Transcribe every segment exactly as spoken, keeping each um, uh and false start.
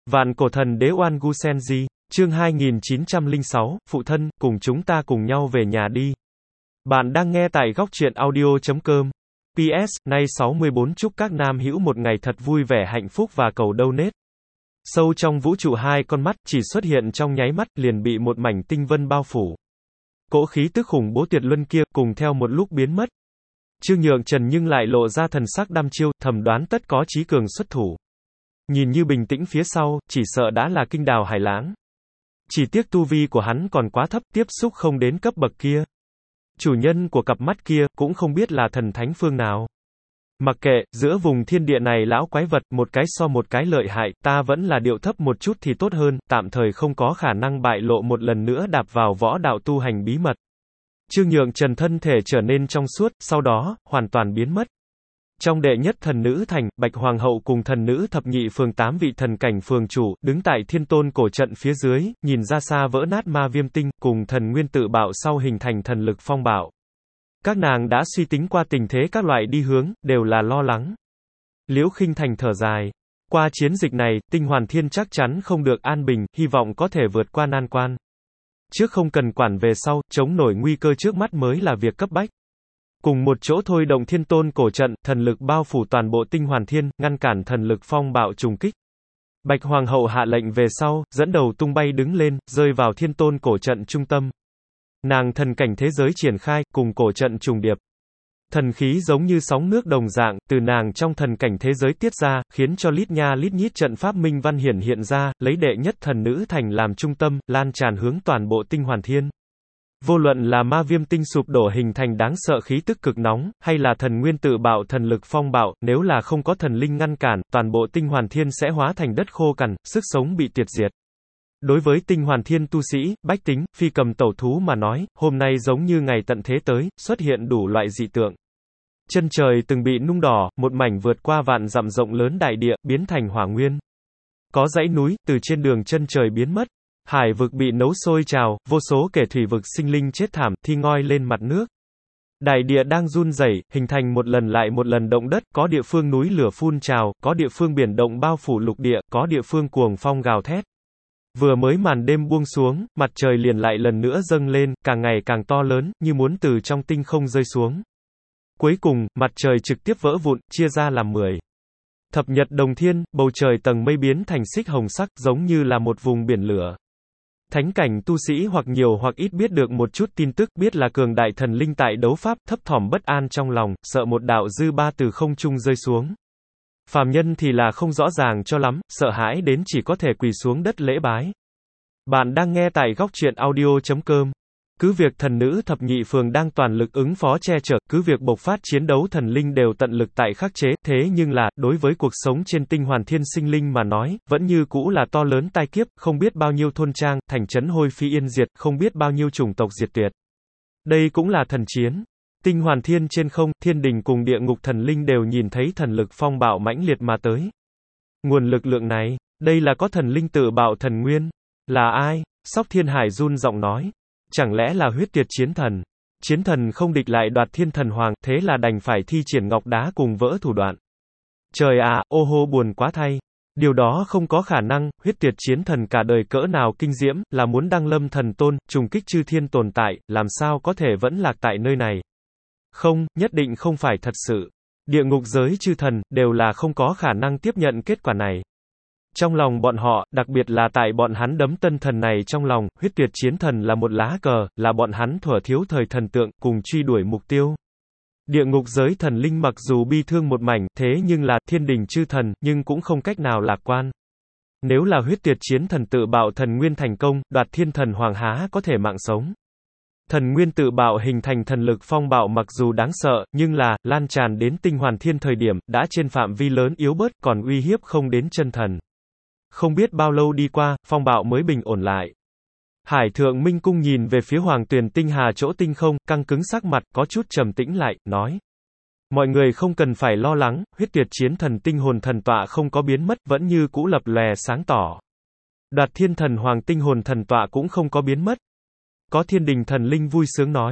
Vạn cổ thần đế Oan Gu Senji, chương hai nghìn chín trăm lẻ sáu, phụ thân, cùng chúng ta cùng nhau về nhà đi. Bạn đang nghe tại góc truyện audio chấm com. pê ét, nay sáu mươi bốn chúc các nam hữu một ngày thật vui vẻ hạnh phúc và cầu donate. Sâu trong vũ trụ hai con mắt, chỉ xuất hiện trong nháy mắt, liền bị một mảnh tinh vân bao phủ. Cỗ khí tức khủng bố tuyệt luân kia, cùng theo một lúc biến mất. Trương Nhượng Trần nhưng lại lộ ra thần sắc đăm chiêu, thầm đoán tất có chí cường xuất thủ. Nhìn như bình tĩnh phía sau, chỉ sợ đã là kinh đào hải lãng. Chỉ tiếc tu vi của hắn còn quá thấp, tiếp xúc không đến cấp bậc kia. Chủ nhân của cặp mắt kia, cũng không biết là thần thánh phương nào. Mặc kệ, giữa vùng thiên địa này lão quái vật, một cái so một cái lợi hại, ta vẫn là điệu thấp một chút thì tốt hơn, tạm thời không có khả năng bại lộ một lần nữa đạp vào võ đạo tu hành bí mật. Trương Nhượng Trần thân thể trở nên trong suốt, sau đó, hoàn toàn biến mất. Trong đệ nhất thần nữ thành, Bạch Hoàng hậu cùng thần nữ thập nhị phường tám vị thần cảnh phường chủ, đứng tại thiên tôn cổ trận phía dưới, nhìn ra xa vỡ nát ma viêm tinh, cùng thần nguyên tự bạo sau hình thành thần lực phong bạo. Các nàng đã suy tính qua tình thế các loại đi hướng, đều là lo lắng. Liễu Khinh Thành thở dài. Qua chiến dịch này, tinh hoàn thiên chắc chắn không được an bình, hy vọng có thể vượt qua nan quan. Trước không cần quản về sau, chống nổi nguy cơ trước mắt mới là việc cấp bách. Cùng một chỗ thôi động thiên tôn cổ trận, thần lực bao phủ toàn bộ tinh hoàn thiên, ngăn cản thần lực phong bạo trùng kích. Bạch Hoàng hậu hạ lệnh về sau, dẫn đầu tung bay đứng lên, rơi vào thiên tôn cổ trận trung tâm. Nàng thần cảnh thế giới triển khai, cùng cổ trận trùng điệp. Thần khí giống như sóng nước đồng dạng, từ nàng trong thần cảnh thế giới tiết ra, khiến cho lít nha lít nhít trận pháp minh văn hiển hiện ra, lấy đệ nhất thần nữ thành làm trung tâm, lan tràn hướng toàn bộ tinh hoàn thiên. Vô luận là ma viêm tinh sụp đổ hình thành đáng sợ khí tức cực nóng, hay là thần nguyên tự bạo thần lực phong bạo, nếu là không có thần linh ngăn cản, toàn bộ tinh hoàn thiên sẽ hóa thành đất khô cằn, sức sống bị tuyệt diệt. Đối với tinh hoàn thiên tu sĩ, bách tính, phi cầm tẩu thú mà nói, hôm nay giống như ngày tận thế tới, xuất hiện đủ loại dị tượng. Chân trời từng bị nung đỏ, một mảnh vượt qua vạn dặm rộng lớn đại địa, biến thành hỏa nguyên. Có dãy núi, từ trên đường chân trời biến mất. Hải vực bị nấu sôi trào, vô số kẻ thủy vực sinh linh chết thảm, thi ngoi lên mặt nước. Đại địa đang run rẩy, hình thành một lần lại một lần động đất, có địa phương núi lửa phun trào, có địa phương biển động bao phủ lục địa, có địa phương cuồng phong gào thét. Vừa mới màn đêm buông xuống, mặt trời liền lại lần nữa dâng lên, càng ngày càng to lớn, như muốn từ trong tinh không rơi xuống. Cuối cùng, mặt trời trực tiếp vỡ vụn, chia ra làm mười. Thập nhật đồng thiên, bầu trời tầng mây biến thành xích hồng sắc, giống như là một vùng biển lửa. Thánh cảnh tu sĩ hoặc nhiều hoặc ít biết được một chút tin tức, biết là cường đại thần linh tại đấu pháp, thấp thỏm bất an trong lòng, sợ một đạo dư ba từ không trung rơi xuống. Phàm nhân thì là không rõ ràng cho lắm, sợ hãi đến chỉ có thể quỳ xuống đất lễ bái. Bạn đang nghe tại góc truyện audio chấm com. Cứ việc thần nữ thập nhị phường đang toàn lực ứng phó che chở, cứ việc bộc phát chiến đấu thần linh đều tận lực tại khắc chế, thế nhưng là, đối với cuộc sống trên tinh hoàn thiên sinh linh mà nói, vẫn như cũ là to lớn tai kiếp, không biết bao nhiêu thôn trang, thành trấn hôi phi yên diệt, không biết bao nhiêu chủng tộc diệt tuyệt. Đây cũng là thần chiến. Tinh hoàn thiên trên không, thiên đình cùng địa ngục thần linh đều nhìn thấy thần lực phong bạo mãnh liệt mà tới. Nguồn lực lượng này, đây là có thần linh tự bạo thần nguyên. Là ai? Sóc Thiên Hải run giọng nói. Chẳng lẽ là huyết tuyệt chiến thần? Chiến thần không địch lại đoạt thiên thần hoàng, thế là đành phải thi triển ngọc đá cùng vỡ thủ đoạn. Trời à, ô hô buồn quá thay. Điều đó không có khả năng, huyết tuyệt chiến thần cả đời cỡ nào kinh diễm, là muốn đăng lâm thần tôn, trùng kích chư thiên tồn tại, làm sao có thể vẫn lạc tại nơi này? Không, nhất định không phải thật sự. Địa ngục giới chư thần, đều là không có khả năng tiếp nhận kết quả này. Trong lòng bọn họ, đặc biệt là tại bọn hắn đấm tân thần này trong lòng, huyết tuyệt chiến thần là một lá cờ, là bọn hắn thuở thiếu thời thần tượng, cùng truy đuổi mục tiêu. Địa ngục giới thần linh mặc dù bi thương một mảnh, thế nhưng là thiên đình chư thần, nhưng cũng không cách nào lạc quan. Nếu là huyết tuyệt chiến thần tự bạo thần nguyên thành công, đoạt thiên thần hoàng há có thể mạng sống. Thần nguyên tự bạo hình thành thần lực phong bạo mặc dù đáng sợ, nhưng là, lan tràn đến tinh hoàn thiên thời điểm, đã trên phạm vi lớn yếu bớt, còn uy hiếp không đến chân thần. Không biết bao lâu đi qua, phong bạo mới bình ổn lại. Hải Thượng Minh Cung nhìn về phía Hoàng Tuyền Tinh Hà chỗ tinh không, căng cứng sắc mặt, có chút trầm tĩnh lại, nói. Mọi người không cần phải lo lắng, huyết tuyệt chiến thần tinh hồn thần tọa không có biến mất, vẫn như cũ lập lòe sáng tỏ. Đoạt thiên thần hoàng tinh hồn thần tọa cũng không có biến mất. Có thiên đình thần linh vui sướng nói.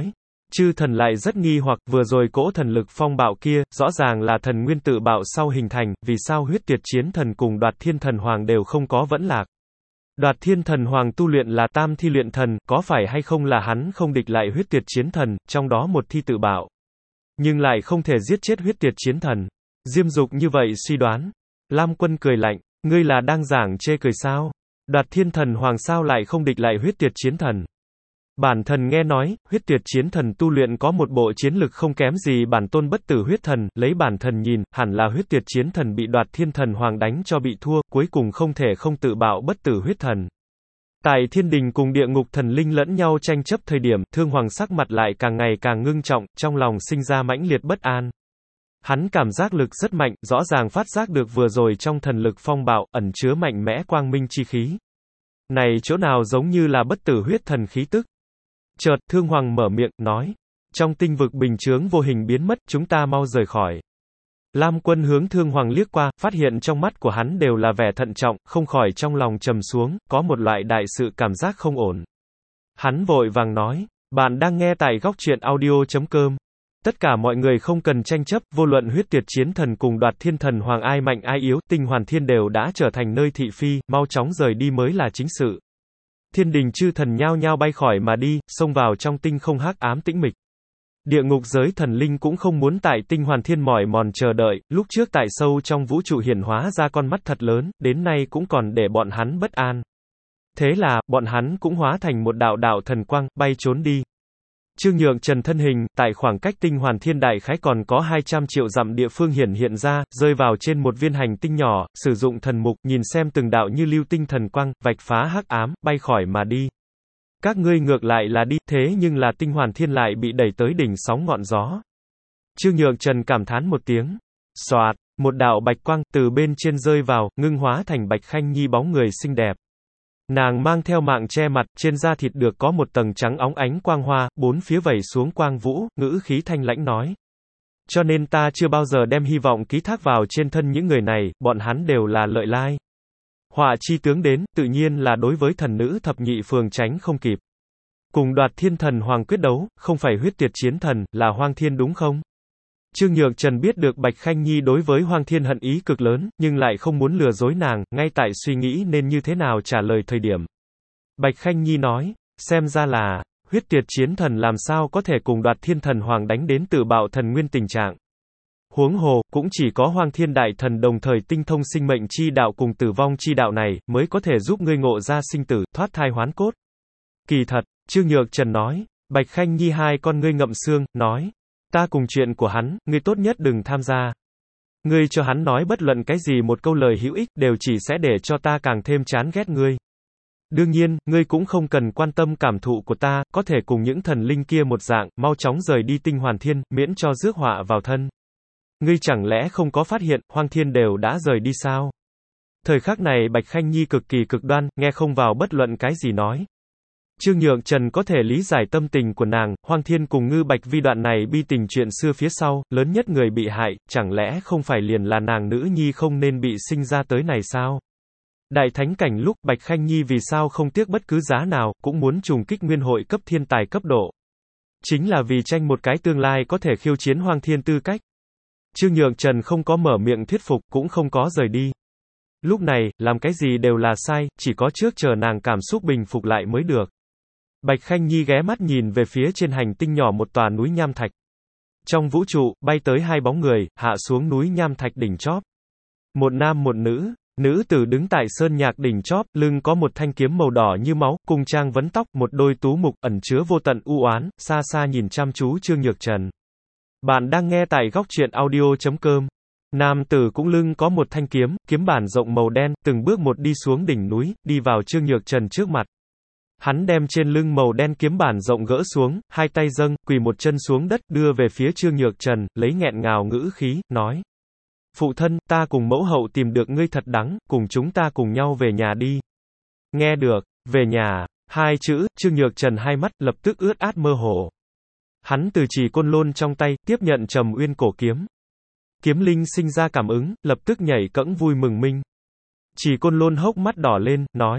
Chư thần lại rất nghi hoặc, vừa rồi cỗ thần lực phong bạo kia, rõ ràng là thần nguyên tự bạo sau hình thành, vì sao huyết tuyệt chiến thần cùng đoạt thiên thần hoàng đều không có vẫn lạc. Đoạt thiên thần hoàng tu luyện là tam thi luyện thần, có phải hay không là hắn không địch lại huyết tuyệt chiến thần, trong đó một thi tự bạo. Nhưng lại không thể giết chết huyết tuyệt chiến thần. Diêm Dục như vậy suy đoán. Lam Quân cười lạnh, ngươi là đang giảng chê cười sao? Đoạt thiên thần hoàng sao lại không địch lại huyết tuyệt chiến thần? Bản thần nghe nói, huyết tuyệt chiến thần tu luyện có một bộ chiến lực không kém gì bản tôn bất tử huyết thần, lấy bản thần nhìn, hẳn là huyết tuyệt chiến thần bị đoạt thiên thần hoàng đánh cho bị thua, cuối cùng không thể không tự bạo bất tử huyết thần. Tại thiên đình cùng địa ngục thần linh lẫn nhau tranh chấp thời điểm, Thương Hoàng sắc mặt lại càng ngày càng ngưng trọng, trong lòng sinh ra mãnh liệt bất an. Hắn cảm giác lực rất mạnh, rõ ràng phát giác được vừa rồi trong thần lực phong bạo, ẩn chứa mạnh mẽ quang minh chi khí. Này chỗ nào giống như là bất tử huyết thần khí tức. Chợt, Thương Hoàng mở miệng, nói. Trong tinh vực bình chướng vô hình biến mất, chúng ta mau rời khỏi. Lam Quân hướng Thương Hoàng liếc qua, phát hiện trong mắt của hắn đều là vẻ thận trọng, không khỏi trong lòng trầm xuống, có một loại đại sự cảm giác không ổn. Hắn vội vàng nói, bạn đang nghe tại góc truyện audio chấm com. Tất cả mọi người không cần tranh chấp, vô luận huyết tuyệt chiến thần cùng đoạt thiên thần hoàng ai mạnh ai yếu, tinh hoàn thiên đều đã trở thành nơi thị phi, mau chóng rời đi mới là chính sự. Thiên đình chư thần nhao nhao bay khỏi mà đi, xông vào trong tinh không hắc ám tĩnh mịch. Địa ngục giới thần linh cũng không muốn tại tinh hoàn thiên mỏi mòn chờ đợi, lúc trước tại sâu trong vũ trụ hiển hóa ra con mắt thật lớn, đến nay cũng còn để bọn hắn bất an. Thế là, bọn hắn cũng hóa thành một đạo đạo thần quang, bay trốn đi. Trương Nhượng Trần thân hình, tại khoảng cách tinh hoàn thiên đại khái còn có hai trăm triệu dặm địa phương hiển hiện ra, rơi vào trên một viên hành tinh nhỏ, sử dụng thần mục, nhìn xem từng đạo như lưu tinh thần quang, vạch phá hắc ám, bay khỏi mà đi. Các ngươi ngược lại là đi, thế nhưng là tinh hoàn thiên lại bị đẩy tới đỉnh sóng ngọn gió. Trương Nhượng Trần cảm thán một tiếng. Xoạt, một đạo bạch quang, từ bên trên rơi vào, ngưng hóa thành Bạch Khanh Nhi bóng người xinh đẹp. Nàng mang theo mạng che mặt, trên da thịt được có một tầng trắng óng ánh quang hoa, bốn phía vẩy xuống quang vũ, ngữ khí thanh lãnh nói. Cho nên ta chưa bao giờ đem hy vọng ký thác vào trên thân những người này, bọn hắn đều là lợi lai. Họa chi tướng đến, tự nhiên là đối với thần nữ thập nhị phường tránh không kịp. Cùng đoạt thiên thần hoàng quyết đấu, không phải huyết tuyệt chiến thần, là Hoang Thiên đúng không? Trương Nhượng Trần biết được Bạch Khanh Nhi đối với Hoang Thiên hận ý cực lớn, nhưng lại không muốn lừa dối nàng, ngay tại suy nghĩ nên như thế nào trả lời thời điểm. Bạch Khanh Nhi nói, xem ra là, huyết tuyệt chiến thần làm sao có thể cùng đoạt thiên thần hoàng đánh đến tự bạo thần nguyên tình trạng. Huống hồ, cũng chỉ có Hoang Thiên đại thần đồng thời tinh thông sinh mệnh chi đạo cùng tử vong chi đạo này, mới có thể giúp ngươi ngộ ra sinh tử, thoát thai hoán cốt. Kỳ thật, Trương Nhượng Trần nói, Bạch Khanh Nhi hai con ngươi ngậm xương, nói. Ta cùng chuyện của hắn, ngươi tốt nhất đừng tham gia. Ngươi cho hắn nói bất luận cái gì một câu lời hữu ích, đều chỉ sẽ để cho ta càng thêm chán ghét ngươi. Đương nhiên, ngươi cũng không cần quan tâm cảm thụ của ta, có thể cùng những thần linh kia một dạng, mau chóng rời đi tinh hoàn thiên, miễn cho rước họa vào thân. Ngươi chẳng lẽ không có phát hiện, Hoang Thiên đều đã rời đi sao? Thời khắc này Bạch Khanh Nhi cực kỳ cực đoan, nghe không vào bất luận cái gì nói. Trương Nhượng Trần có thể lý giải tâm tình của nàng, Hoang Thiên cùng Ngư Bạch Vi đoạn này bi tình chuyện xưa phía sau, lớn nhất người bị hại, chẳng lẽ không phải liền là nàng nữ nhi không nên bị sinh ra tới này sao? Đại thánh cảnh lúc, Bạch Khanh Nhi vì sao không tiếc bất cứ giá nào, cũng muốn trùng kích nguyên hội cấp thiên tài cấp độ. Chính là vì tranh một cái tương lai có thể khiêu chiến Hoang Thiên tư cách. Trương Nhượng Trần không có mở miệng thuyết phục, cũng không có rời đi. Lúc này, làm cái gì đều là sai, chỉ có trước chờ nàng cảm xúc bình phục lại mới được. Bạch Khanh Nhi ghé mắt nhìn về phía trên hành tinh nhỏ một tòa núi nham thạch. Trong vũ trụ, bay tới hai bóng người, hạ xuống núi nham thạch đỉnh chóp. Một nam một nữ, nữ tử đứng tại sơn nhạc đỉnh chóp, lưng có một thanh kiếm màu đỏ như máu, cùng trang vấn tóc, một đôi tú mục, ẩn chứa vô tận u oán, xa xa nhìn chăm chú Trương Nhược Trần. Bạn đang nghe tại góc truyện audio chấm com. Nam tử cũng lưng có một thanh kiếm, kiếm bản rộng màu đen, từng bước một đi xuống đỉnh núi, đi vào Trương Nhược Trần trước mặt. Hắn đem trên lưng màu đen kiếm bản rộng gỡ xuống, hai tay dâng, quỳ một chân xuống đất, đưa về phía Trương Nhược Trần, lấy nghẹn ngào ngữ khí, nói. Phụ thân, ta cùng mẫu hậu tìm được ngươi thật đắng, cùng chúng ta cùng nhau về nhà đi. Nghe được, về nhà, hai chữ, Trương Nhược Trần hai mắt, lập tức ướt át mơ hồ. Hắn từ chỉ côn lôn trong tay, tiếp nhận Trầm Uyên cổ kiếm. Kiếm linh sinh ra cảm ứng, lập tức nhảy cẫng vui mừng minh. Chỉ côn lôn hốc mắt đỏ lên, nói.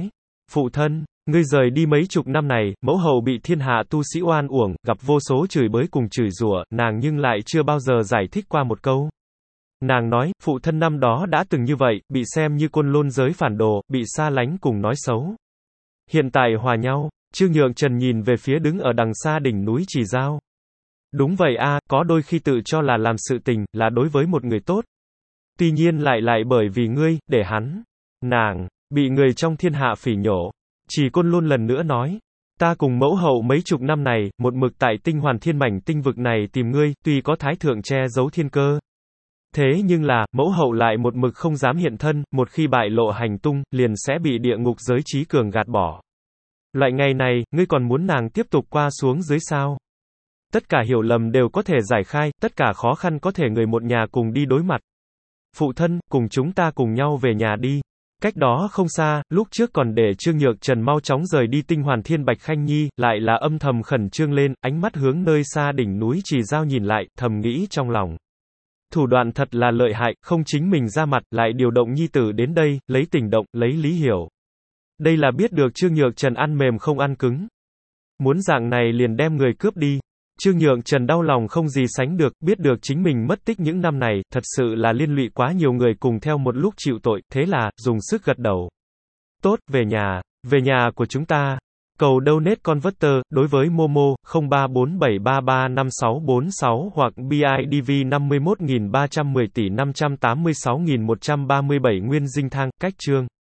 Phụ thân, ngươi rời đi mấy chục năm này, mẫu hậu bị thiên hạ tu sĩ oan uổng, gặp vô số chửi bới cùng chửi rủa, nàng nhưng lại chưa bao giờ giải thích qua một câu. Nàng nói, phụ thân năm đó đã từng như vậy, bị xem như côn lôn giới phản đồ, bị xa lánh cùng nói xấu. Hiện tại hòa nhau, Trương Nhượng Trần nhìn về phía đứng ở đằng xa đỉnh núi Trì Giao. Đúng vậy a, có đôi khi tự cho là làm sự tình, là đối với một người tốt. Tuy nhiên lại lại bởi vì ngươi, để hắn, nàng, bị người trong thiên hạ phỉ nhổ. Chỉ Côn Lôn lần nữa nói, ta cùng mẫu hậu mấy chục năm này, một mực tại tinh hoàn thiên mảnh tinh vực này tìm ngươi, tuy có thái thượng che giấu thiên cơ. Thế nhưng là, mẫu hậu lại một mực không dám hiện thân, một khi bại lộ hành tung, liền sẽ bị địa ngục giới trí cường gạt bỏ. Loại ngày này, ngươi còn muốn nàng tiếp tục qua xuống dưới sao? Tất cả hiểu lầm đều có thể giải khai, tất cả khó khăn có thể người một nhà cùng đi đối mặt. Phụ thân, cùng chúng ta cùng nhau về nhà đi. Cách đó không xa, lúc trước còn để Trương Nhược Trần mau chóng rời đi tinh hoàn thiên Bạch Khanh Nhi, lại là âm thầm khẩn trương lên, ánh mắt hướng nơi xa đỉnh núi Trì Giao nhìn lại, thầm nghĩ trong lòng. Thủ đoạn thật là lợi hại, không chính mình ra mặt, lại điều động nhi tử đến đây, lấy tình động, lấy lý hiểu. Đây là biết được Trương Nhược Trần ăn mềm không ăn cứng. Muốn dạng này liền đem người cướp đi. Trương Nhượng Trần đau lòng không gì sánh được, biết được chính mình mất tích những năm này, thật sự là liên lụy quá nhiều người cùng theo một lúc chịu tội, thế là, dùng sức gật đầu. Tốt, về nhà, về nhà của chúng ta. Cầu donate converter, đối với Momo, không ba bốn bảy ba ba năm sáu bốn sáu hoặc bê i đê vê năm mươi mốt nghìn ba trăm mười tỷ năm trăm tám mươi sáu nghìn một trăm ba mươi bảy Nguyên Dinh Thang, cách chương.